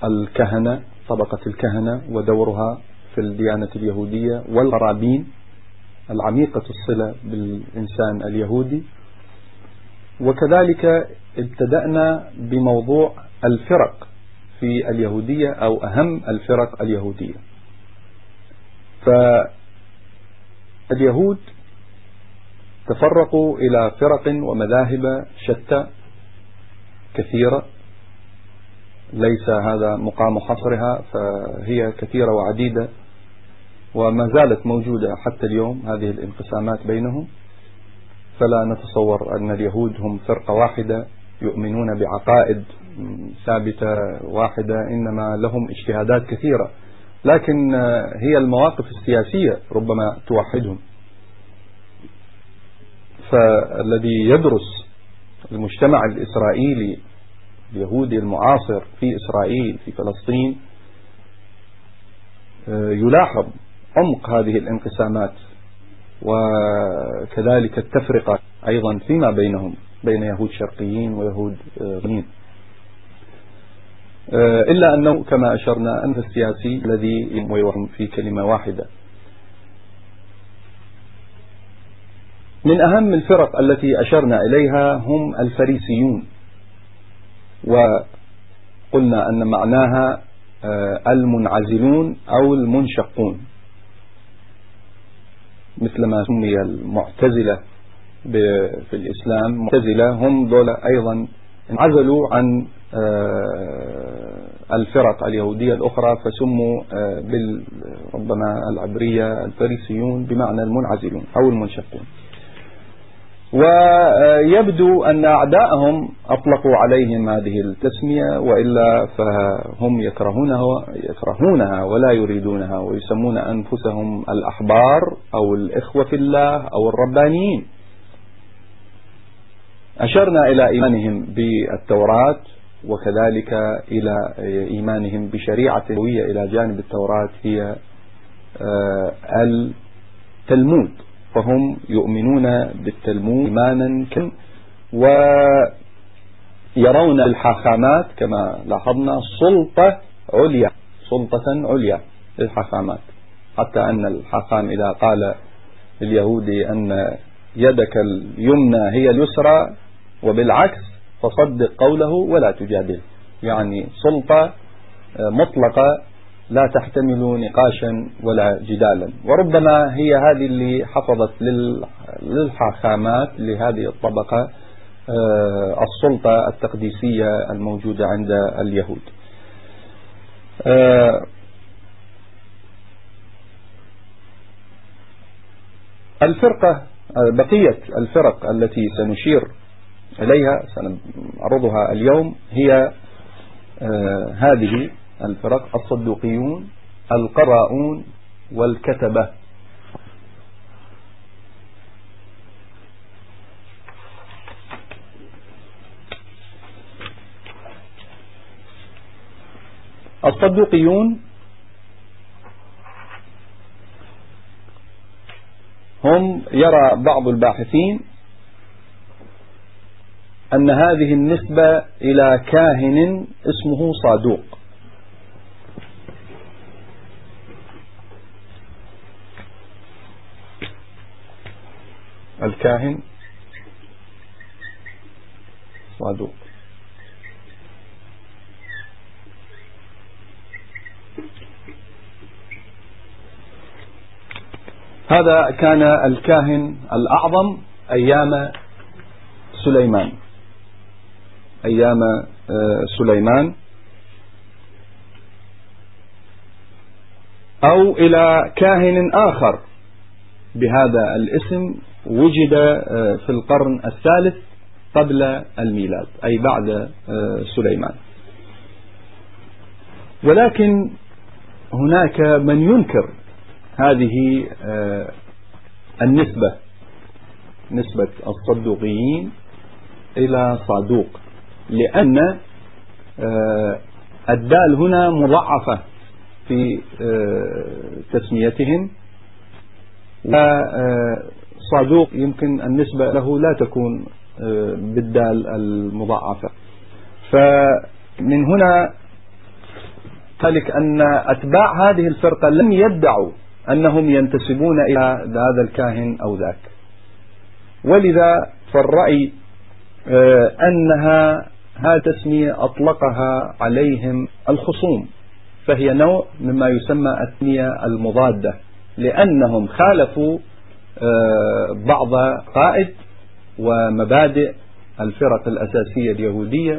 الكهنة، طبقة الكهنة ودورها في الديانة اليهودية، والقرابين العميقة الصلة بالإنسان اليهودي. وكذلك ابتدأنا بموضوع الفرق في اليهودية أو أهم الفرق اليهودية. فاليهود تفرقوا إلى فرق ومذاهب شتى كثيرة، ليس هذا مقام حصرها، فهي كثيرة وعديدة وما زالت موجودة حتى اليوم هذه الانقسامات بينهم. فلا نتصور أن اليهود هم فرقة واحدة يؤمنون بعقائد ثابتة واحدة، إنما لهم اجتهادات كثيرة، لكن هي المواقف السياسية ربما توحدهم. فالذي يدرس المجتمع الإسرائيلي اليهودي المعاصر في إسرائيل في فلسطين يلاحظ عمق هذه الانقسامات، وكذلك التفرقة أيضا فيما بينهم بين يهود شرقيين ويهود غربيين، إلا أنه كما أشرنا أنه السياسي الذي يوهم في كلمة واحدة. من أهم الفرق التي أشرنا إليها هم الفريسيون، وقلنا أن معناها المنعزلون أو المنشقون، مثل ما سمي المعتزلة في الإسلام. معتزلة هم دول أيضا انعزلوا عن الفرق اليهودية الأخرى، فسموا ربما العبرية الفريسيون بمعنى المنعزلون أو المنشقون. ويبدو أن أعداءهم أطلقوا عليهم هذه التسمية، وإلا فهم يكرهونها ولا يريدونها، ويسمون أنفسهم الأحبار أو الإخوة في الله أو الربانيين. أشرنا إلى إيمانهم بالتوراة، وكذلك إلى إيمانهم بشريعة الهوية إلى جانب التوراة هي التلمود، فهم يؤمنون بالتلمود إيمانا ويرون الحاخامات كما لاحظنا سلطة عليا للحاخامات، حتى أن الحاخام إذا قال لليهودي أن يدك اليمنى هي اليسرى وبالعكس فصدق قوله ولا تجادل، يعني سلطة مطلقة لا تحتمل نقاشا ولا جدالا. وربما هي هذه اللي حفظت للحاخامات لهذه الطبقة السلطة التقديسية الموجودة عند اليهود. بقية الفرق التي سنشير إليها سنعرضها اليوم هي هذه الفرق: الصدوقيون، القراؤون، والكتبة. الصدوقيون هم يرى بعض الباحثين أن هذه النسبة إلى كاهن اسمه صادوق. الكاهن صادوق. هذا كان الكاهن الأعظم أيام سليمان، أو إلى كاهن آخر بهذا الاسم وجد في القرن الثالث قبل الميلاد، أي بعد سليمان. ولكن هناك من ينكر هذه نسبة الصدوقيين إلى صادوق، لأن الدال هنا مضاعفة في تسميتهم، وصادوق يمكن النسبة له لا تكون بالدال المضاعفة. فمن هنا ذلك أن أتباع هذه الفرقة لم يدعوا أنهم ينتسبون إلى هذا الكاهن أو ذاك، ولذا فالرأي أنها هذه التسمية أطلقها عليهم الخصوم، فهي نوع مما يسمى التسمية المضادة، لأنهم خالفوا بعض قائد ومبادئ الفرق الأساسية اليهودية،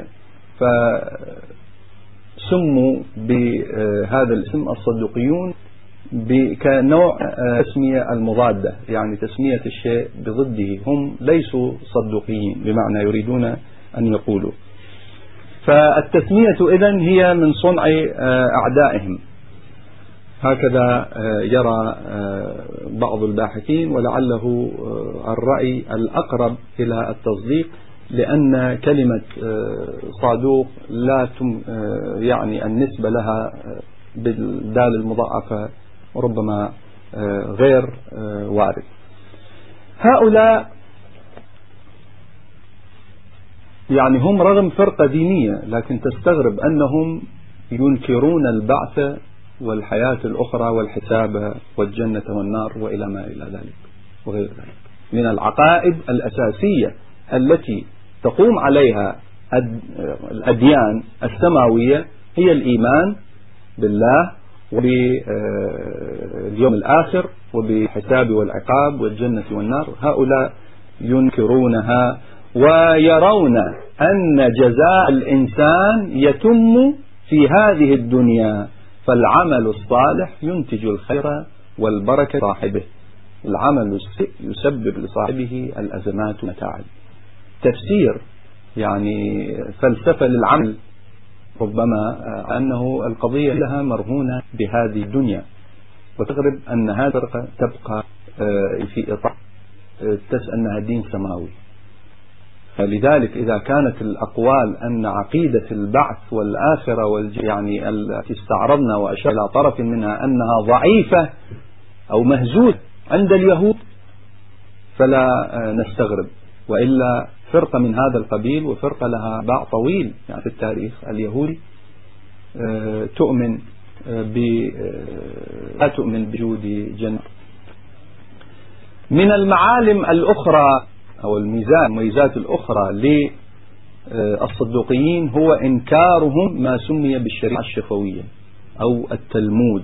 فسموا بهذا الاسم الصدوقيون كنوع تسمية المضادة، يعني تسمية الشيء بضده. هم ليسوا صدوقيين بمعنى يريدون أن يقولوا. فالتسمية إذن هي من صنع أعدائهم، هكذا يرى بعض الباحثين، ولعله الرأي الأقرب إلى التصديق، لأن كلمة صادوق لا يعني النسبة لها بالدال المضاعفة ربما غير وارد. هؤلاء يعني هم رغم فرقة دينية، لكن تستغرب أنهم ينكرون البعث والحياة الأخرى والحساب والجنة والنار وإلى ما إلى ذلك وغير ذلك من العقائد الأساسية التي تقوم عليها الأديان السماوية، هي الإيمان بالله وباليوم الآخر وبالحساب والعقاب والجنة والنار. هؤلاء ينكرونها ويرون أن جزاء الإنسان يتم في هذه الدنيا، فالعمل الصالح ينتج الخير والبركة صاحبه، العمل السيء يسبب لصاحبه الأزمات والمتاعب. تفسير يعني فلسفة للعمل، ربما أنه القضية لها مرهونة بهذه الدنيا، وتغرب أن هذه الفرقة تبقى في إطار تسأل أنها دين سماوي. فلذلك إذا كانت الأقوال أن عقيدة البعث والآخرة يعني التي استعرضنا وأشار إلى طرف منها أنها ضعيفة أو مهزوزة عند اليهود، فلا نستغرب، وإلا فرقة من هذا القبيل وفرقة لها باع طويل يعني في التاريخ اليهودي تؤمن لا تؤمن بوجود جنة. من المعالم الأخرى أو الميزات الأخرى للصدوقيين هو إنكارهم ما سمي بالشريعة الشفوية أو التلمود،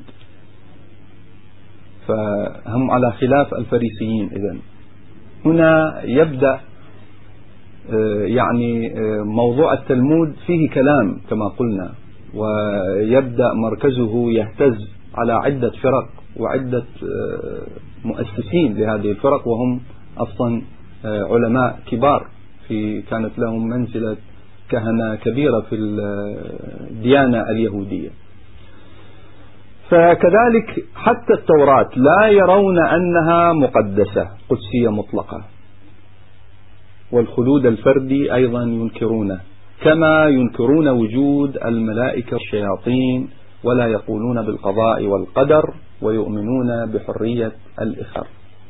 فهم على خلاف الفريسيين. إذن هنا يبدأ يعني موضوع التلمود فيه كلام كما قلنا، ويبدأ مركزه يهتز على عدة فرق وعدة مؤسسين لهذه الفرق، وهم أصلا علماء كبار كانت لهم منزلة كهنة كبيرة في الديانة اليهودية. فكذلك حتى التوراة لا يرون أنها مقدسة قدسية مطلقة، والخلود الفردي أيضا ينكرونه، كما ينكرون وجود الملائكة والشياطين، ولا يقولون بالقضاء والقدر، ويؤمنون بحرية الإخر.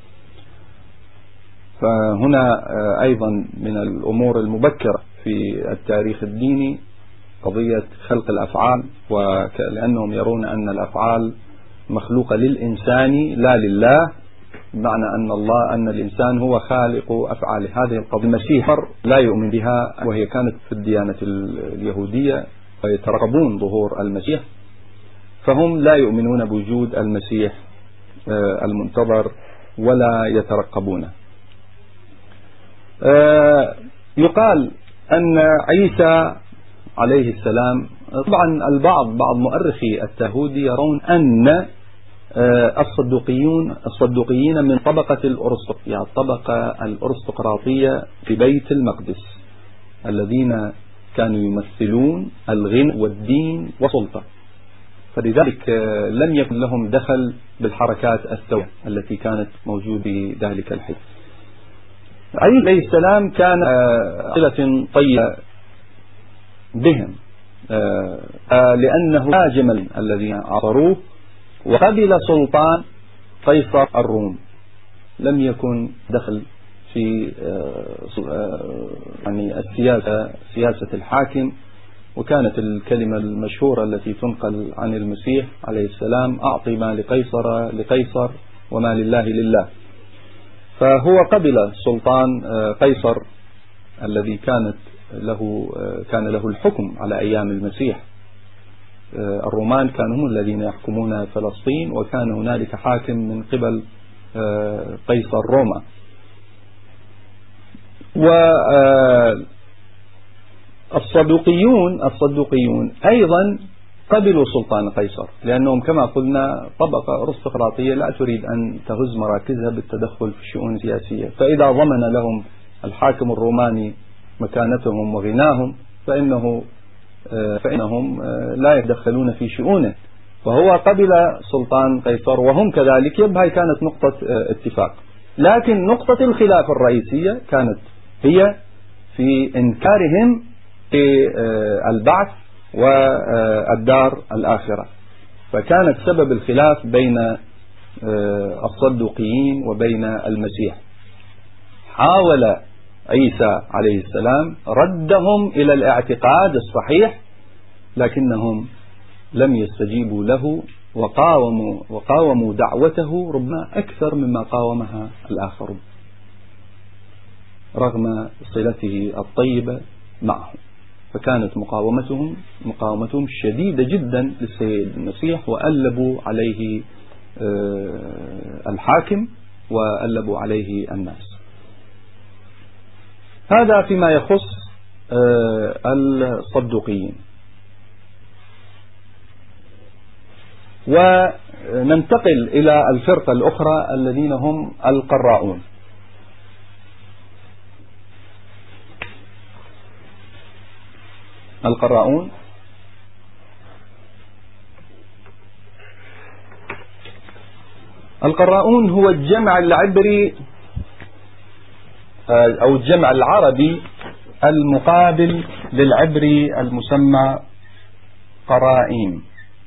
فهنا أيضا من الأمور المبكرة في التاريخ الديني قضية خلق الأفعال، ولأنهم يرون أن الأفعال مخلوقة للإنسان لا لله، بمعنى أن الإنسان هو خالق أفعاله. هذه القضية المسيح لا يؤمن بها، وهي كانت في الديانة اليهودية ويترقبون ظهور المسيح، فهم لا يؤمنون بوجود المسيح المنتظر ولا يترقبونه. يقال أن عيسى عليه السلام، طبعا بعض مؤرخي التهود يرون أن الصدوقيين من طبقة يعني الطبقة الأرستقراطية في بيت المقدس، الذين كانوا يمثلون الغنى والدين والسلطة، فلذلك لم يكن لهم دخل بالحركات الثورية التي كانت موجودة في ذلك الحين. عيسى عليه السلام كان صلة طيبة بهم، لأنه هاجم الذين عصروه وقبل سلطان قيصر الروم، لم يكن دخل في يعني سياسة الحاكم وكانت الكلمة المشهورة التي تنقل عن المسيح عليه السلام: أعطي ما لقيصر لقيصر وما لله لله. فهو قبل سلطان قيصر الذي كان له الحكم على أيام المسيح. الرومان كانوا هم الذين يحكمون فلسطين، وكان هنالك حاكم من قبل قيصر روما. والصدوقيون أيضا قبلوا سلطان قيصر، لأنهم كما قلنا طبقة أرستقراطية لا تريد أن تهز مراكزها بالتدخل في الشؤون السياسية، فإذا ضمن لهم الحاكم الروماني مكانتهم وغناهم فإنهم لا يتدخلون في شؤونه. وهو قبل سلطان قيصر وهم كذلك، يبقى كانت نقطة اتفاق. لكن نقطة الخلاف الرئيسية كانت هي في إنكارهم في البعث والدار الآخرة، فكانت سبب الخلاف بين الصدوقيين وبين المسيح. حاول عيسى عليه السلام ردهم إلى الاعتقاد الصحيح، لكنهم لم يستجيبوا له وقاوموا دعوته ربما أكثر مما قاومها الآخرون، رغم صلته الطيبة معهم. فكانت مقاومتهم شديدة جدا للسيد المسيح، وألبوا عليه الحاكم وألبوا عليه الناس. هذا فيما يخص الصدوقيين. وننتقل إلى الفرقة الأخرى الذين هم القراؤون. القراؤون هو الجمع العبري أو الجمع العربي المقابل للعبري المسمى قرائين.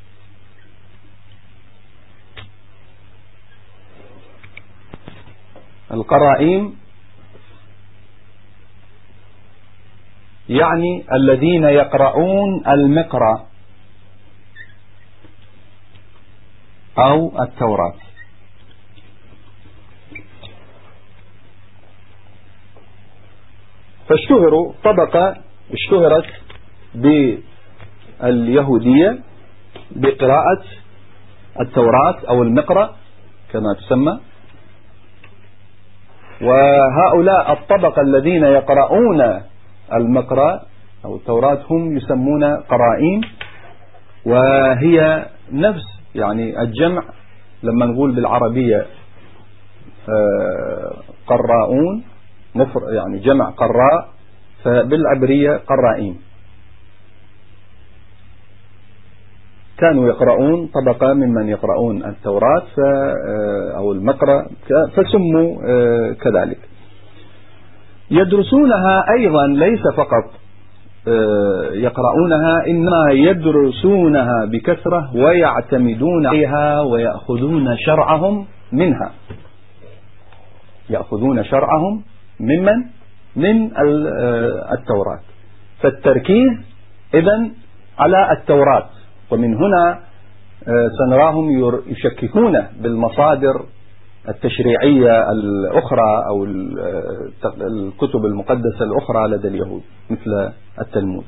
القرائين يعني الذين يقرؤون المقرأ أو التوراة. فاشتهروا طبقة اشتهرت باليهودية بقراءة التوراة أو المقرأ كما تسمى، وهؤلاء الطبقة الذين يقرؤون المقرأ أو التوراة هم يسمون قرائين. وهي نفس يعني الجمع، لما نقول بالعربية قراؤون يعني جمع قراء، فبالعبرية قرائين. كانوا يقرؤون طبقة ممن يقرؤون التوراة أو المقرأ فسموا كذلك. يدرسونها أيضا، ليس فقط يقرؤونها، إنما يدرسونها بكثرة ويعتمدون عليها ويأخذون شرعهم منها. يأخذون شرعهم من التوراة. فالتركيز إذن على التوراة، ومن هنا سنراهم يشككون بالمصادر التشريعية الأخرى أو الكتب المقدسة الأخرى لدى اليهود مثل التلمود.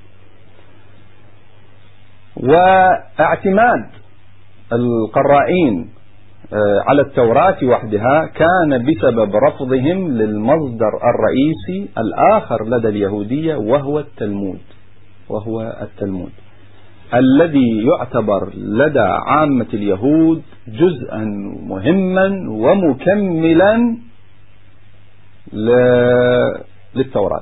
واعتماد القرائين على التوراة وحدها كان بسبب رفضهم للمصدر الرئيسي الآخر لدى اليهودية، وهو التلمود الذي يعتبر لدى عامة اليهود جزءا مهما ومكملا للتوراة.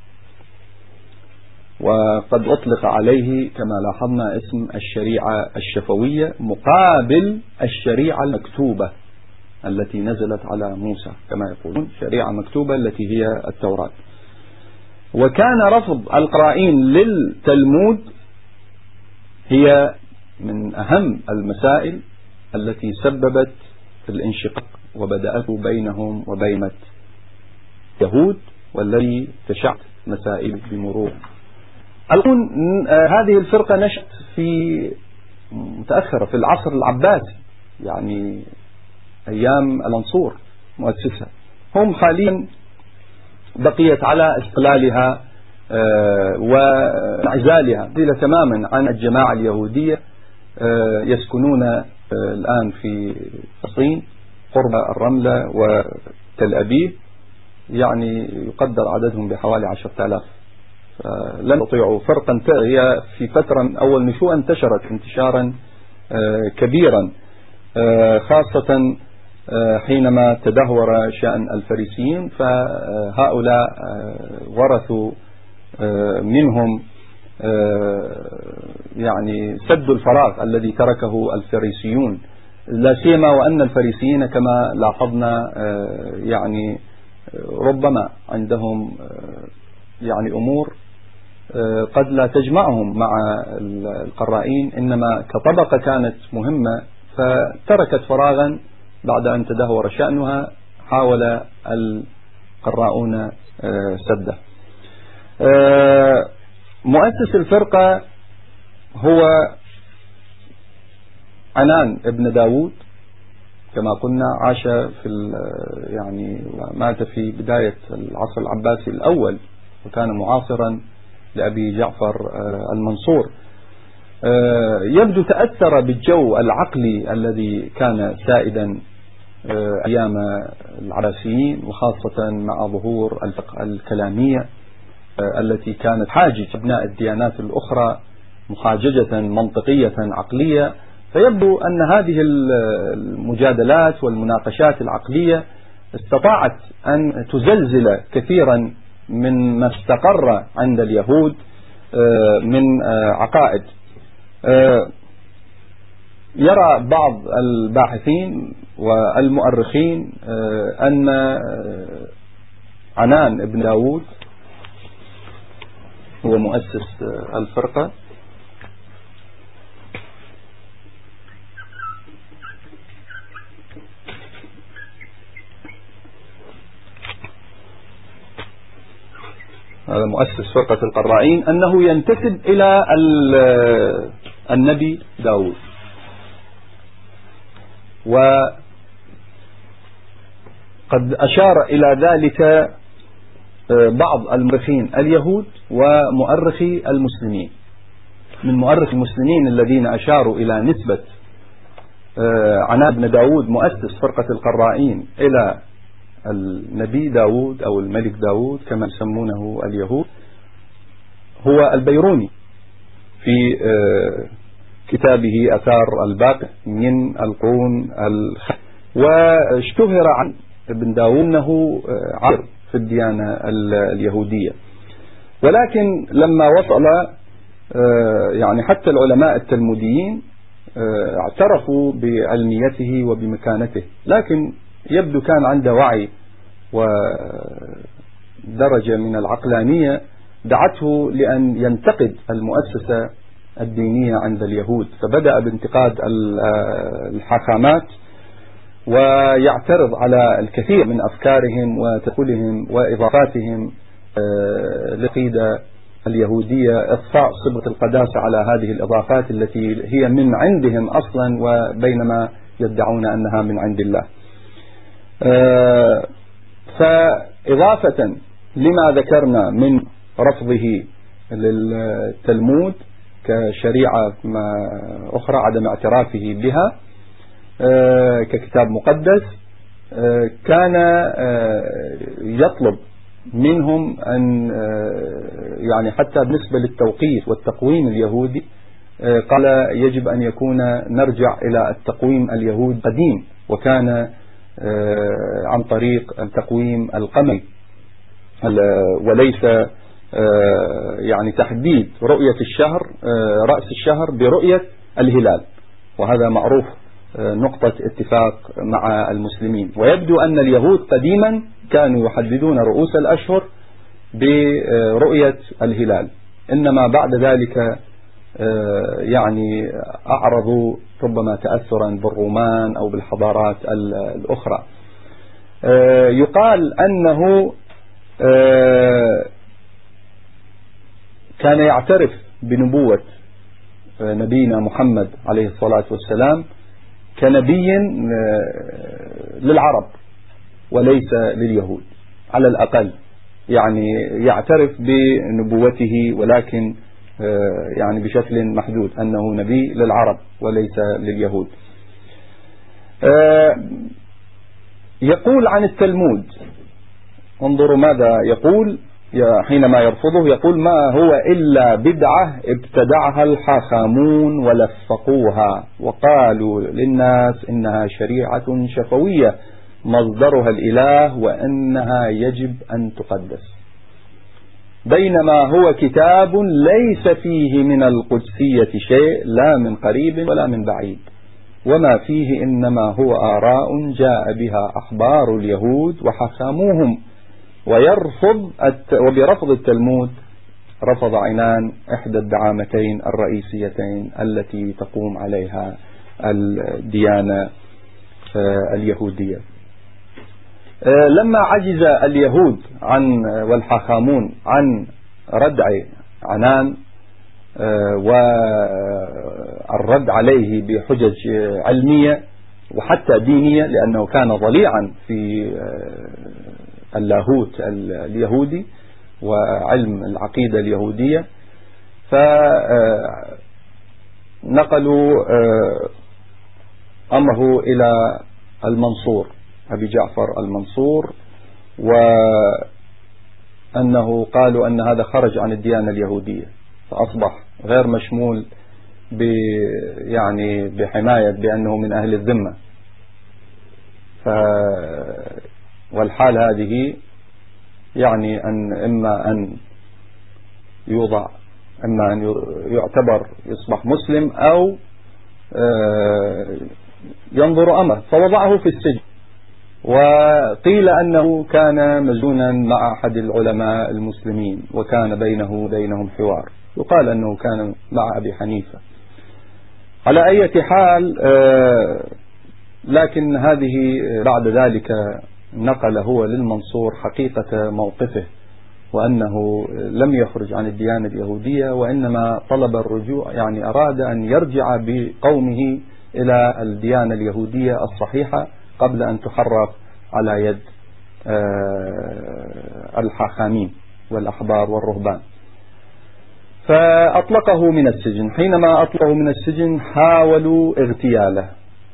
وقد أطلق عليه كما لاحظنا اسم الشريعة الشفوية مقابل الشريعة المكتوبة التي نزلت على موسى، كما يقولون شريعة مكتوبة التي هي التوراة. وكان رفض القرائين للتلمود هي من أهم المسائل التي سببت الانشقاق وبدأت بينهم وبين اليهود، والذي تشعت مسائل بمرور هذه الفرقة نشأت في متأخرة في العصر العباسي، يعني أيام المنصور مؤسسها. هم حاليا بقيت على استقلالها وانعزالها تماما عن الجماعة اليهودية. يسكنون الآن في الصين قرب الرملة وتل أبيب، يعني يقدر عددهم بحوالي 10,000. لم يطيعوا فرقا. هي في فترة من أول نشوء انتشرت انتشارا كبيرا، خاصة حينما تدهور شأن الفريسيين، فهؤلاء ورثوا منهم يعني سد الفراغ الذي تركه الفريسيون، لا سيما وأن الفريسيين كما لاحظنا يعني ربما عندهم يعني أمور قد لا تجمعهم مع القرائين، إنما كطبقة كانت مهمة، فتركت فراغا بعد أن تدهور شأنها، حاول القراؤون سده. مؤسس الفرقة هو عنان ابن داود، كما قلنا عاش في يعني مات في بداية العصر العباسي الأول، وكان معاصرا لأبي جعفر المنصور. يبدو تأثر بالجو العقلي الذي كان سائدا أيام العباسيين، وخاصة مع ظهور الفقه الكلامية التي كانت حاجج أبناء الديانات الأخرى محاججة منطقية عقلية. فيبدو أن هذه المجادلات والمناقشات العقلية استطاعت أن تزلزل كثيرا من ما استقر عند اليهود من عقائد. يرى بعض الباحثين والمؤرخين أن عنان ابن داود هو مؤسس الفرقة، هذا مؤسس فرقة القرائين، أنه ينتسب إلى النبي داود. وقد أشار إلى ذلك بعض المؤرخين اليهود ومؤرخي المسلمين. من مؤرخ المسلمين الذين أشاروا إلى نسبة عنان بن داود مؤسس فرقة القرائين إلى النبي داود أو الملك داود كما يسمونه اليهود هو البيروني في كتابه أثار الباقي من القرون واشتهر عن ابن داود أنه عار في الديانة اليهودية. ولكن لما وصل يعني حتى العلماء التلموديين اعترفوا بعلميته وبمكانته، لكن يبدو كان عنده وعي ودرجة من العقلانية دعته لأن ينتقد المؤسسة الدينية عند اليهود، فبدأ بانتقاد الحاكمات ويعترض على الكثير من أفكارهم وتقولهم وإضافاتهم للعقيدة اليهودية، إضفاء صبغة القداسة على هذه الإضافات التي هي من عندهم أصلا، وبينما يدعون أنها من عند الله. فإضافة لما ذكرنا من رفضه للتلمود كشريعة أخرى، عدم اعترافه بها ككتاب مقدس، كان يطلب منهم أن يعني حتى بالنسبة للتوقيت والتقويم اليهودي قال يجب أن يكون نرجع إلى التقويم اليهودي القديم، وكان عن طريق التقويم القمري وليس يعني تحديد رؤية الشهر رأس الشهر برؤية الهلال، وهذا معروف نقطة اتفاق مع المسلمين. ويبدو أن اليهود قديما كانوا يحددون رؤوس الأشهر برؤية الهلال، إنما بعد ذلك يعني أعرضوا ربما تأثرا بالرومان أو بالحضارات الأخرى. يقال أنه كان يعترف بنبوة نبينا محمد عليه الصلاة والسلام كنبي للعرب وليس لليهود على الأقل، يعني يعترف بنبوته ولكن يعني بشكل محدود أنه نبي للعرب وليس لليهود. يقول عن التلمود، انظروا ماذا يقول حينما يرفضه، يقول ما هو إلا بدعة ابتدعها الحاخامون ولفقوها وقالوا للناس إنها شريعة شفوية مصدرها الإله وأنها يجب أن تقدس، بينما هو كتاب ليس فيه من القدسية شيء لا من قريب ولا من بعيد، وما فيه إنما هو آراء جاء بها أحبار اليهود وحكموهم. وبرفض التلمود رفض عنان إحدى الدعامتين الرئيسيتين التي تقوم عليها الديانة اليهودية. لما عجز اليهود والحاخامون عن ردع عنان والرد عليه بحجج علمية وحتى دينية، لأنه كان ضليعا في اللاهوت اليهودي وعلم العقيدة اليهودية، فنقلوا أمره إلى المنصور أبي جعفر المنصور، وأنه قالوا أن هذا خرج عن الديانة اليهودية فأصبح غير مشمول يعني بحماية بأنه من أهل الذمة. والحال هذه يعني إما أن يوضع، إما أن يعتبر يصبح مسلم أو ينظر أمره، فوضعه في السجن. وقيل أنه كان مسجونا مع أحد العلماء المسلمين وكان بينه وبينهم حوار، يقال أنه كان مع أبي حنيفة. على أي حال لكن هذه بعد ذلك نقل هو للمنصور حقيقة موقفه، وأنه لم يخرج عن الديانة اليهودية وإنما طلب الرجوع، يعني أراد أن يرجع بقومه إلى الديانة اليهودية الصحيحة قبل أن تحرف على يد الحاخامين والأحبار والرهبان. فأطلقه من السجن. حينما أطلقه من السجن حاولوا اغتياله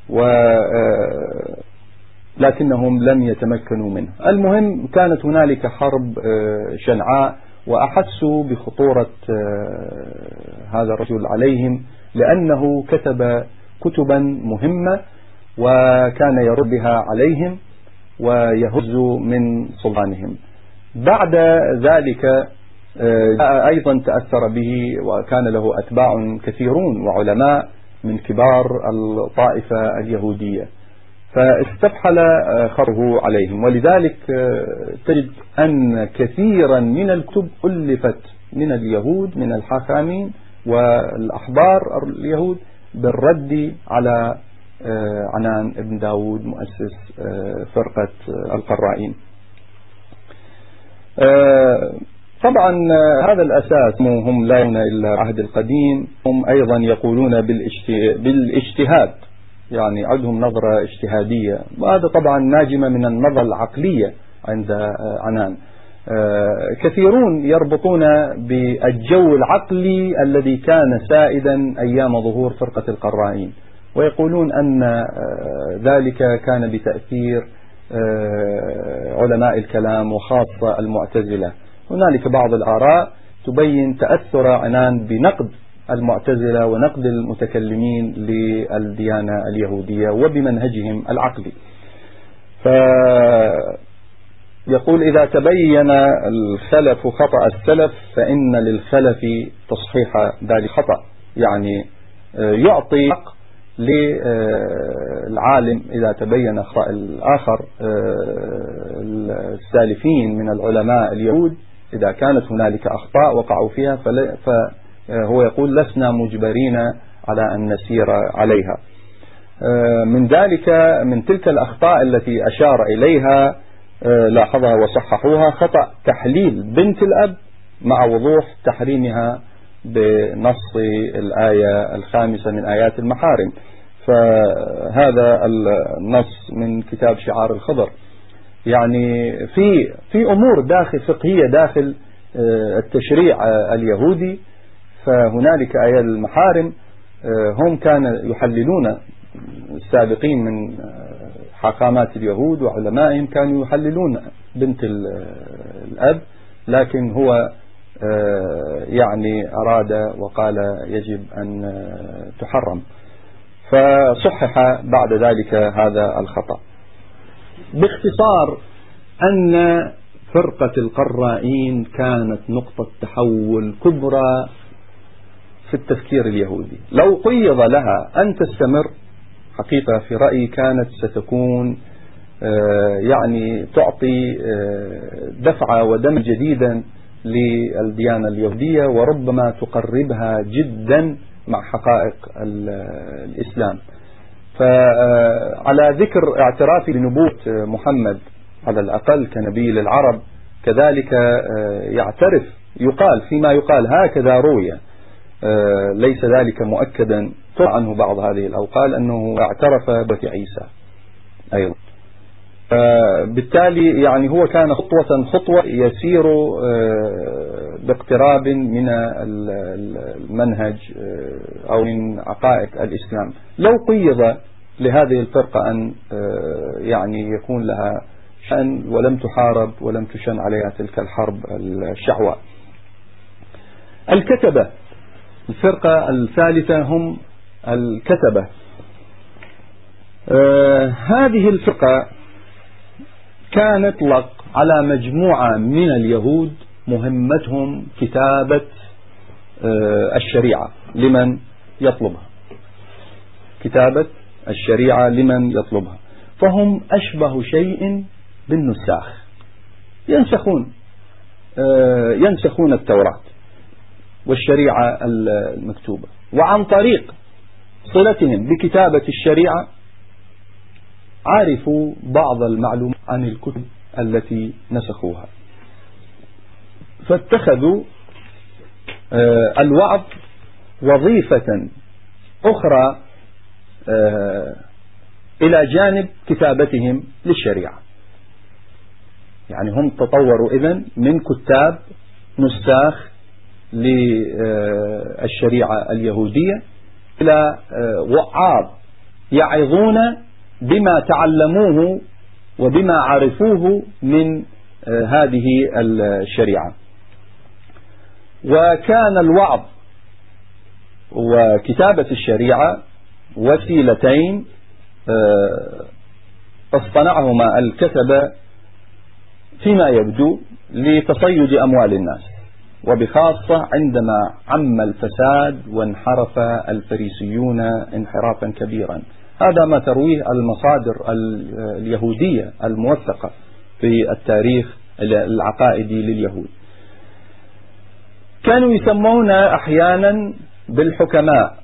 لكنهم لم يتمكنوا منه. المهم كانت هنالك حرب شنعاء، وأحسوا بخطورة هذا الرجل عليهم لأنه كتب كتبا مهمة وكان يرد بها عليهم ويهز من سلطانهم. بعد ذلك أيضا تأثر به وكان له أتباع كثيرون وعلماء من كبار الطائفة اليهودية، فاستفحل خطره عليهم. ولذلك تجد أن كثيرا من الكتب ألفت من اليهود من الحاخامين والأحبار اليهود بالرد على عنان ابن داود مؤسس فرقة القرائين. طبعا هذا الأساس هم لا يرون إلا العهد القديم، هم أيضا يقولون بالاجتهاد، يعني عندهم نظرة اجتهادية، وهذا طبعا ناجمة من النظرة العقلية عند عنان. كثيرون يربطون بالجو العقلي الذي كان سائدا أيام ظهور فرقة القرائين، ويقولون أن ذلك كان بتأثير علماء الكلام وخاصة المعتزلة. هنالك بعض الآراء تبين تأثر عنان بنقد المعتزلة ونقد المتكلمين للديانة اليهودية وبمنهجهم العقلي. فيقول إذا تبين الخلف خطأ السلف فإن للخلف تصحيح ذلك الخطأ، يعني يعطي حق للعالم إذا تبين أخطاء الآخر. السالفين من العلماء اليهود إذا كانت هنالك أخطاء وقعوا فيها فهو يقول لسنا مجبرين على أن نسير عليها. من ذلك من تلك الأخطاء التي أشار إليها لاحظها وصححوها: خطأ تحليل بنت الأب مع وضوح تحريمها بنص الآية 5 من آيات المحارم. فهذا النص من كتاب شعار الخضر. يعني في أمور فقهية داخل التشريع اليهودي، فهنالك آيات المحارم هم كانوا يحللون، السابقين من حاخامات اليهود وعلمائهم كانوا يحللون بنت الأب، لكن هو يعني أراد وقال يجب أن تحرم، فصحح بعد ذلك هذا الخطأ. باختصار أن فرقة القرائين كانت نقطة تحول كبرى في التفكير اليهودي. لو قيض لها أن تستمر، حقيقة في رأيي كانت ستكون يعني تعطي دفعة ودم جديدا للديانة اليهودية، وربما تقربها جدا مع حقائق الإسلام. فعلى ذكر اعترافي بنبوة محمد على الأقل كنبي للعرب، كذلك يعترف، يقال فيما يقال هكذا روي، ليس ذلك مؤكدا، طلع عنه بعض هذه الأوقال أنه اعترف بعيسى أيضا. بالتالي يعني هو كان خطوة يسير باقتراب من المنهج أو من عقائد الإسلام. لو قيض لهذه الفرقة أن يعني يكون لها شأن ولم تحارب ولم تشن عليها تلك الحرب الشعواء. الكتبة، الفرقة الثالثة هم الكتبة. هذه الفرقة كان يطلق على مجموعة من اليهود مهمتهم كتابة الشريعة لمن يطلبها، كتابة الشريعة لمن يطلبها. فهم أشبه شيء بالنساخ، ينسخون التوراة والشريعة المكتوبة، وعن طريق صلتهم بكتابة الشريعة عرفوا بعض المعلومات عن الكتب التي نسخوها، فاتخذوا الوعظ وظيفة أخرى إلى جانب كتابتهم للشريعة. يعني هم تطوروا إذن من كتاب نساخ للشريعة اليهودية إلى وعاظ يعظون بما تعلموه وبما عرفوه من هذه الشريعة. وكان الوعظ وكتابة الشريعة وسيلتين اصطنعهما الكتبة فيما يبدو لتصيد أموال الناس، وبخاصة عندما عم الفساد وانحرف الفريسيون انحرافا كبيرا. هذا ما ترويه المصادر اليهودية الموثقة في التاريخ العقائدي لليهود. كانوا يسمون أحيانا بالحكماء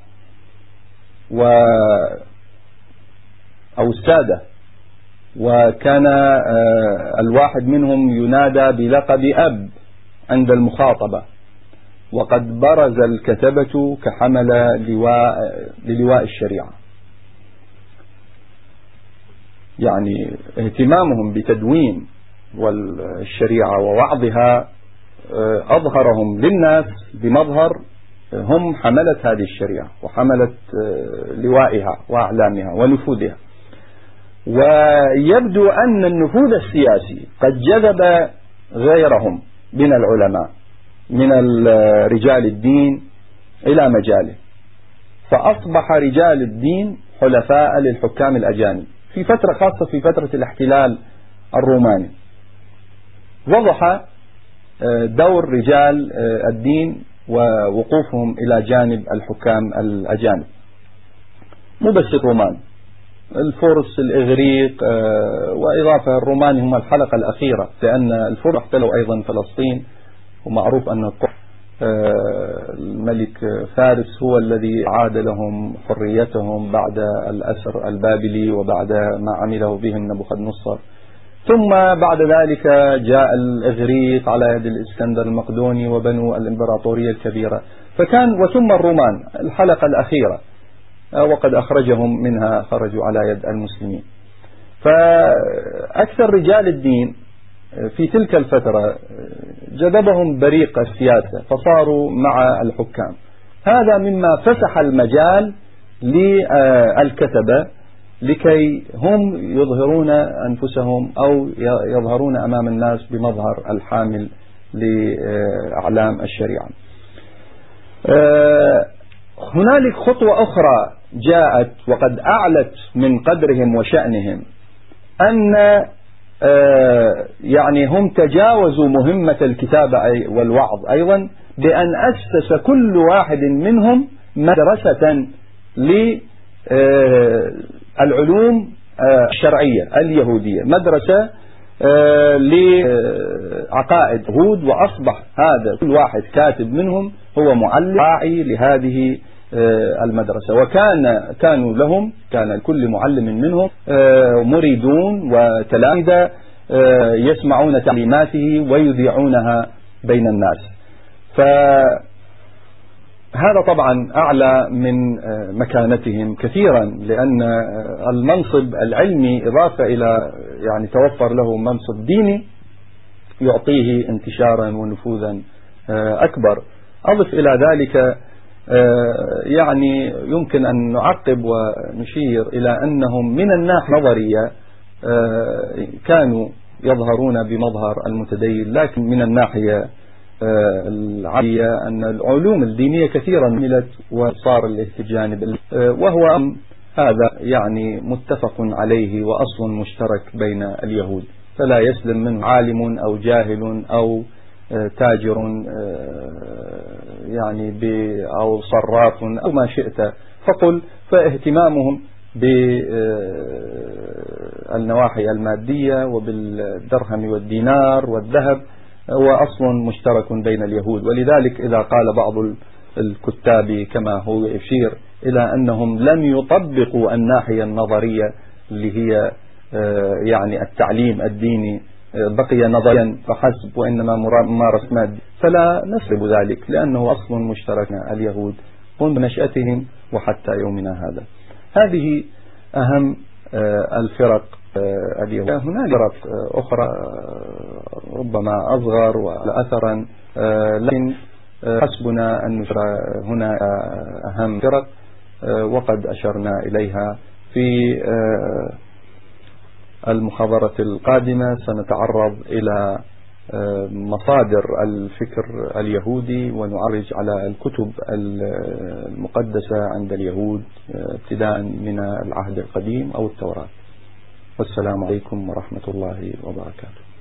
أو السادة، وكان الواحد منهم ينادى بلقب أب عند المخاطبة، وقد برز الكتبة كحمل للواء الشريعة. يعني اهتمامهم بتدوين والشريعة ووعظها أظهرهم للناس بمظهر هم حملة هذه الشريعة وحملة لوائها وأعلامها ونفوذها. ويبدو أن النفوذ السياسي قد جذب غيرهم من العلماء من رجال الدين إلى مجاله، فأصبح رجال الدين حلفاء للحكام الأجانب في فترة خاصة في فترة الاحتلال الروماني. وضح دور رجال الدين ووقوفهم إلى جانب الحكام الأجانب، مو بس الرومان، الفرس، الإغريق، وإضافة الرومان هم الحلقة الأخيرة، لأن الفرس احتلوا أيضا فلسطين، ومعروف أن الملك فارس هو الذي عاد لهم حريتهم بعد الأسر البابلي وبعد ما عمله بهم نبوخذ نصر ثم بعد ذلك جاء الإغريق على يد الإسكندر المقدوني وبنوا الإمبراطورية الكبيرة، وثم الرومان الحلقة الأخيرة، وقد أخرجهم منها، خرجوا على يد المسلمين. فأكثر رجال الدين في تلك الفترة جذبهم بريق السياسة فصاروا مع الحكام. هذا مما فسح المجال للكتبة لكي هم يظهرون أنفسهم أو يظهرون أمام الناس بمظهر الحامل لأعلام الشريعة. هنالك خطوة أخرى جاءت وقد أعلت من قدرهم وشأنهم، أن يعني هم تجاوزوا مهمة الكتابة والوعظ أيضا، بأن أسس كل واحد منهم مدرسة للعلوم الشرعية اليهودية، مدرسة لعقائد يهود، وأصبح هذا كل واحد كاتب منهم هو معلم راعي لهذه المدرسة. كانوا لهم، كان كل معلم منهم مريدون وتلامذة يسمعون تعليماته ويذيعونها بين الناس. فهذا طبعا أعلى من مكانتهم كثيرا، لأن المنصب العلمي إضافة إلى يعني توفر له منصب ديني يعطيه انتشارا ونفوذا أكبر. أضف إلى ذلك يعني يمكن أن نعقب ونشير إلى أنهم من الناحية النظرية كانوا يظهرون بمظهر المتدين، لكن من الناحية العملية أن العلوم الدينية كثيرا ملت وصار الاهتجان وهو هذا يعني متفق عليه وأصل مشترك بين اليهود، فلا يسلم منه عالم أو جاهل أو تاجر يعني أو صراف أو ما شئت فقل. فاهتمامهم بالنواحي المادية وبالدرهم والدينار والذهب هو أصل مشترك بين اليهود. ولذلك إذا قال بعض الكتاب كما هو يشير إلى أنهم لم يطبقوا الناحية النظرية اللي هي يعني التعليم الديني، بقي نظريا فحسب وإنما ممارس مادي، فلا نسلب ذلك لأنه أصل مشترك اليهود منذ نشأتهم وحتى يومنا هذا. هذه أهم الفرق اليهود. هناك فرق أخرى ربما أصغر وأثرا، لكن حسبنا أن نشر هنا أهم فرق وقد أشرنا إليها. في المحاضرة القادمة سنتعرض إلى مصادر الفكر اليهودي ونعرج على الكتب المقدسة عند اليهود ابتداء من العهد القديم أو التوراة. والسلام عليكم ورحمة الله وبركاته.